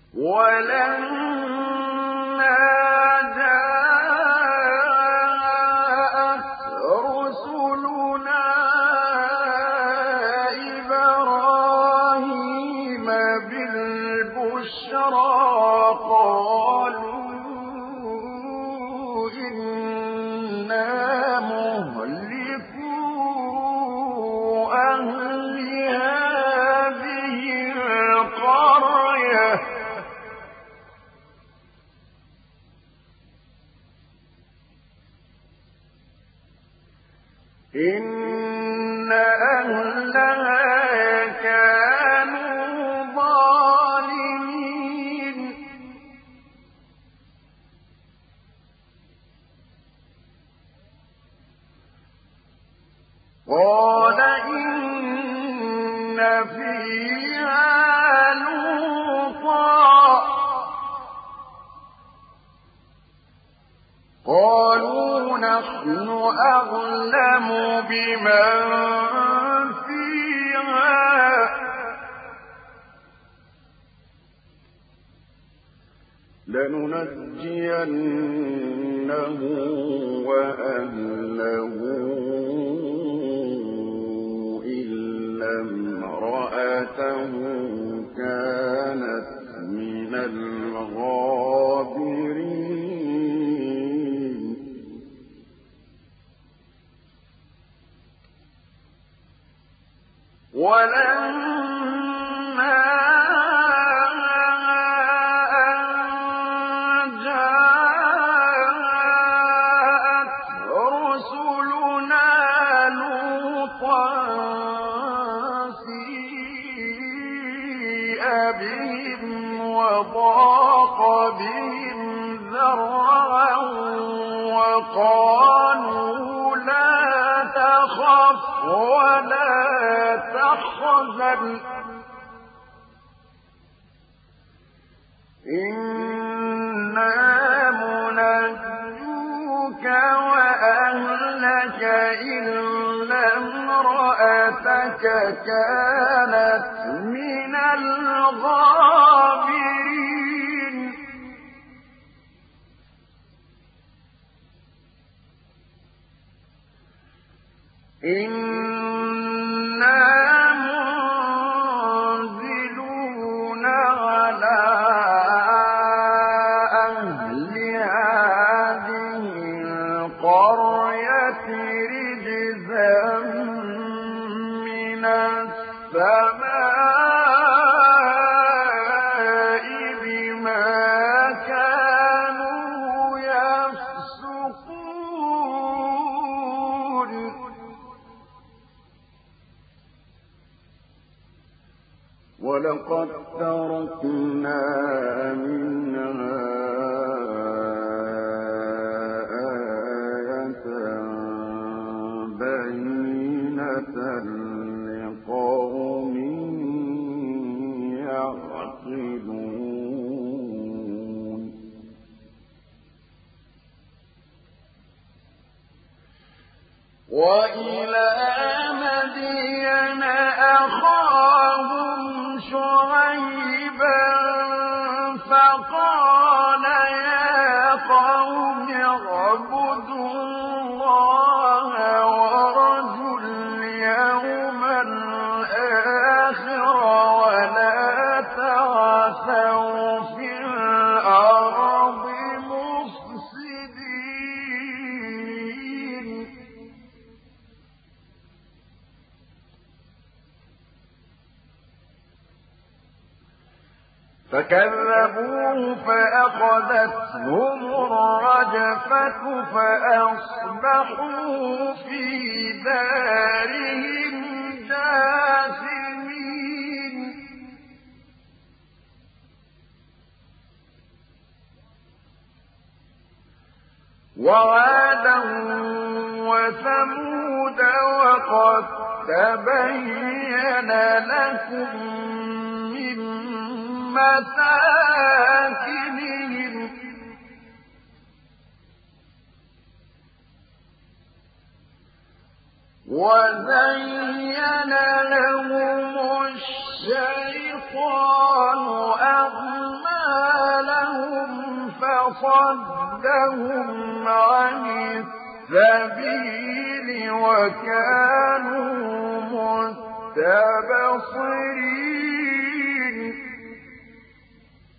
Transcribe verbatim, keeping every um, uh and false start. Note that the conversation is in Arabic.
ولما جاءت رسلنا إبراهيم بالبشرى قالوا إنا مهلكو أهل هذه القرية إن أهلها كانوا ظالمين قال إن فيها لوطا قالوا نحن أعلم بمن فيها لننجينه وأهله إلا امرأته كانت من الغابرين ولما أن جاءت رسلنا لوطا سيء بهم وضاق بهم ذرعا وقالوا لا تخف ولا تحزن إنا منجوك وأهلك إلا امرأتك كانت من الغابرين إنا منزلون على أهل هذه القرية رجزا من السماء بما كانوا يفسقون ولقد تركنا منها آية بينة لقوم يعقلون وإلى مدين أخاهم شعيبا فقال يا قوم اعبدوا الله وارجوا اليوم الآخر ولا تعثوا في الأرض مفسدين فكذبوه فأخذتهم الرجفة فأصبحوا في دارهم جاثمين وعادا وثمود وقد تبين لكم من مساكنهم وزين لهم الشيطان أعمالهم فصدهم عن السبيل وكانوا مستبصرين